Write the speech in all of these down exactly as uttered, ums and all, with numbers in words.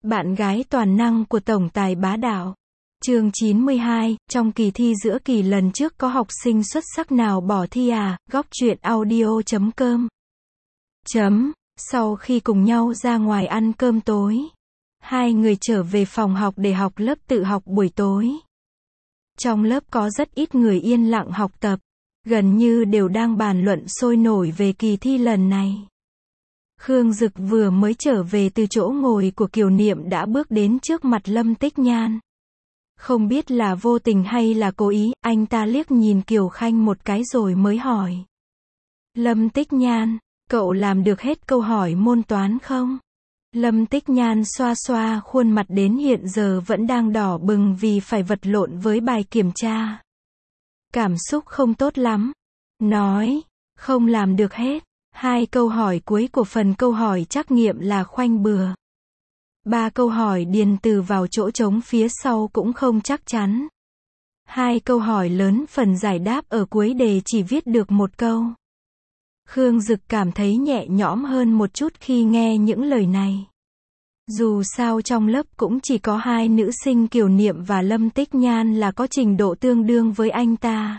Bạn gái toàn năng của tổng tài bá đạo. Chương chín mươi hai, trong kỳ thi giữa kỳ lần trước có học sinh xuất sắc nào bỏ thi à? Góc truyện audio chấm com. Chấm. Sau khi cùng nhau ra ngoài ăn cơm tối, hai người trở về phòng học để học lớp tự học buổi tối. Trong lớp có rất ít người yên lặng học tập, gần như đều đang bàn luận sôi nổi về kỳ thi lần này. Khương Dực vừa mới trở về từ chỗ ngồi của Kiều Niệm đã bước đến trước mặt Lâm Tích Nhan. Không biết là vô tình hay là cố ý, anh ta liếc nhìn Kiều Khanh một cái rồi mới hỏi. Lâm Tích Nhan, cậu làm được hết câu hỏi môn toán không? Lâm Tích Nhan xoa xoa khuôn mặt đến hiện giờ vẫn đang đỏ bừng vì phải vật lộn với bài kiểm tra. Cảm xúc không tốt lắm. Nói, không làm được hết. Hai câu hỏi cuối của phần câu hỏi trắc nghiệm là khoanh bừa. Ba câu hỏi điền từ vào chỗ trống phía sau cũng không chắc chắn. Hai câu hỏi lớn phần giải đáp ở cuối đề chỉ viết được một câu. Khương Dực cảm thấy nhẹ nhõm hơn một chút khi nghe những lời này. Dù sao trong lớp cũng chỉ có hai nữ sinh Kiều Niệm và Lâm Tích Nhan là có trình độ tương đương với anh ta.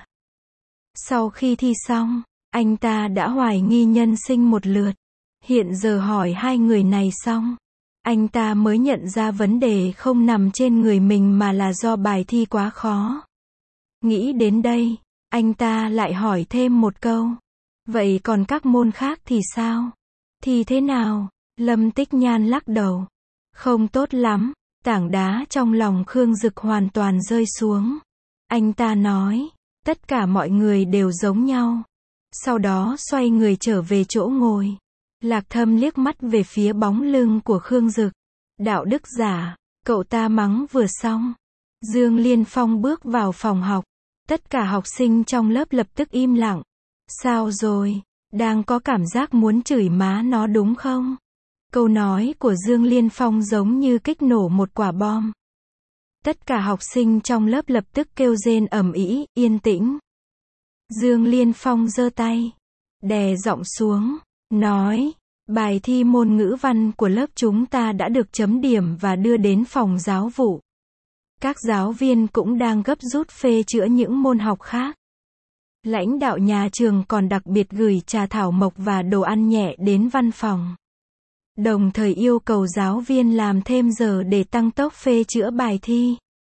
Sau khi thi xong, anh ta đã hoài nghi nhân sinh một lượt. Hiện giờ hỏi hai người này xong, anh ta mới nhận ra vấn đề không nằm trên người mình mà là do bài thi quá khó. Nghĩ đến đây, anh ta lại hỏi thêm một câu. Vậy còn các môn khác thì sao? Thì thế nào? Lâm Tích Nhan lắc đầu. Không tốt lắm. Tảng đá trong lòng Khương Dực hoàn toàn rơi xuống. Anh ta nói, tất cả mọi người đều giống nhau. Sau đó xoay người trở về chỗ ngồi. Lạc Thâm liếc mắt về phía bóng lưng của Khương Dực. Đạo đức giả, cậu ta mắng vừa xong. Dương Liên Phong bước vào phòng học. Tất cả học sinh trong lớp lập tức im lặng. Sao rồi? Đang có cảm giác muốn chửi má nó đúng không? Câu nói của Dương Liên Phong giống như kích nổ một quả bom. Tất cả học sinh trong lớp lập tức kêu rên ầm ĩ, yên tĩnh. Dương Liên Phong giơ tay, đè giọng xuống, nói, bài thi môn ngữ văn của lớp chúng ta đã được chấm điểm và đưa đến phòng giáo vụ. Các giáo viên cũng đang gấp rút phê chữa những môn học khác. Lãnh đạo nhà trường còn đặc biệt gửi trà thảo mộc và đồ ăn nhẹ đến văn phòng. Đồng thời yêu cầu giáo viên làm thêm giờ để tăng tốc phê chữa bài thi.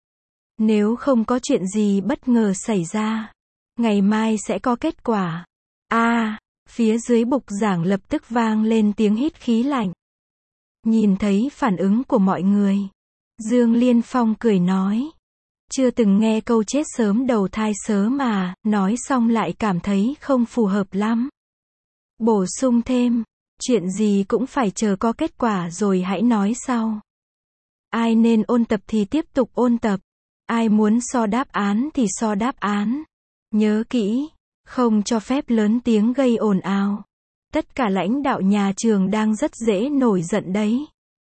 Nếu không có chuyện gì bất ngờ xảy ra, ngày mai sẽ có kết quả. A, à, phía dưới bục giảng lập tức vang lên tiếng hít khí lạnh. Nhìn thấy phản ứng của mọi người, Dương Liên Phong cười nói. Chưa từng nghe câu chết sớm đầu thai sớm mà, nói xong lại cảm thấy không phù hợp lắm. Bổ sung thêm, chuyện gì cũng phải chờ có kết quả rồi hãy nói sau. Ai nên ôn tập thì tiếp tục ôn tập. Ai muốn so đáp án thì so đáp án. Nhớ kỹ, không cho phép lớn tiếng gây ồn ào. Tất cả lãnh đạo nhà trường đang rất dễ nổi giận đấy.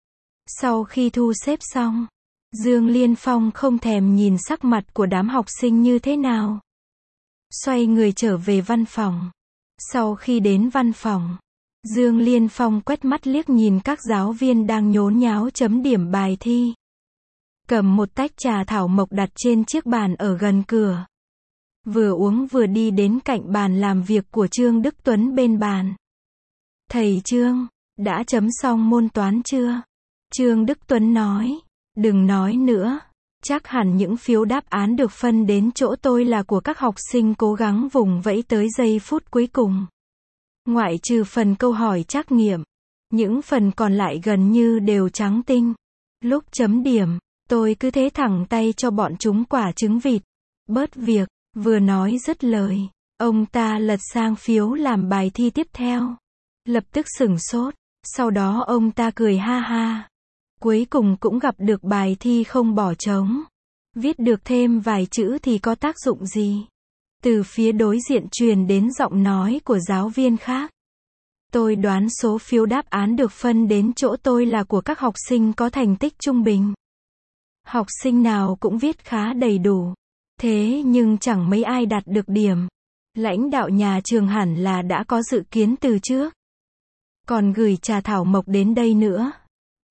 Sau khi thu xếp xong, Dương Liên Phong không thèm nhìn sắc mặt của đám học sinh như thế nào. Xoay người trở về văn phòng. Sau khi đến văn phòng, Dương Liên Phong quét mắt liếc nhìn các giáo viên đang nhốn nháo chấm điểm bài thi. Cầm một tách trà thảo mộc đặt trên chiếc bàn ở gần cửa. Vừa uống vừa đi đến cạnh bàn làm việc của Trương Đức Tuấn bên bàn. Thầy Trương, đã chấm xong môn toán chưa? Trương Đức Tuấn nói. Đừng nói nữa. Chắc hẳn những phiếu đáp án được phân đến chỗ tôi là của các học sinh cố gắng vùng vẫy tới giây phút cuối cùng. Ngoại trừ phần câu hỏi trắc nghiệm, những phần còn lại gần như đều trắng tinh. Lúc chấm điểm, tôi cứ thế thẳng tay cho bọn chúng quả trứng vịt. Bớt việc, vừa nói dứt lời, ông ta lật sang phiếu làm bài thi tiếp theo. Lập tức sửng sốt, sau đó ông ta cười ha ha. Cuối cùng cũng gặp được bài thi không bỏ trống. Viết được thêm vài chữ thì có tác dụng gì? Từ phía đối diện truyền đến giọng nói của giáo viên khác. Tôi đoán số phiếu đáp án được phân đến chỗ tôi là của các học sinh có thành tích trung bình. Học sinh nào cũng viết khá đầy đủ. Thế nhưng chẳng mấy ai đạt được điểm. Lãnh đạo nhà trường hẳn là đã có dự kiến từ trước. Còn gửi trà thảo mộc đến đây nữa.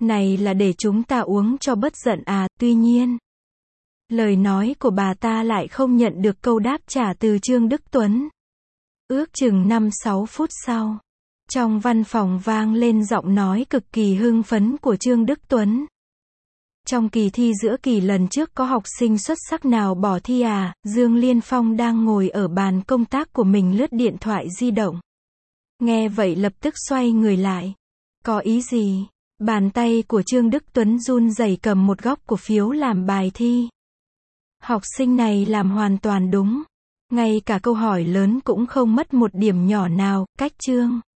Này là để chúng ta uống cho bớt giận à, tuy nhiên. Lời nói của bà ta lại không nhận được câu đáp trả từ Trương Đức Tuấn. Ước chừng năm sáu phút sau, trong văn phòng vang lên giọng nói cực kỳ hưng phấn của Trương Đức Tuấn. Trong kỳ thi giữa kỳ lần trước có học sinh xuất sắc nào bỏ thi à? Dương Liên Phong đang ngồi ở bàn công tác của mình lướt điện thoại di động. Nghe vậy lập tức xoay người lại. Có ý gì? Bàn tay của Trương Đức Tuấn run rẩy cầm một góc của phiếu làm bài thi. Học sinh này làm hoàn toàn đúng. Ngay cả câu hỏi lớn cũng không mất một điểm nhỏ nào, cách Trương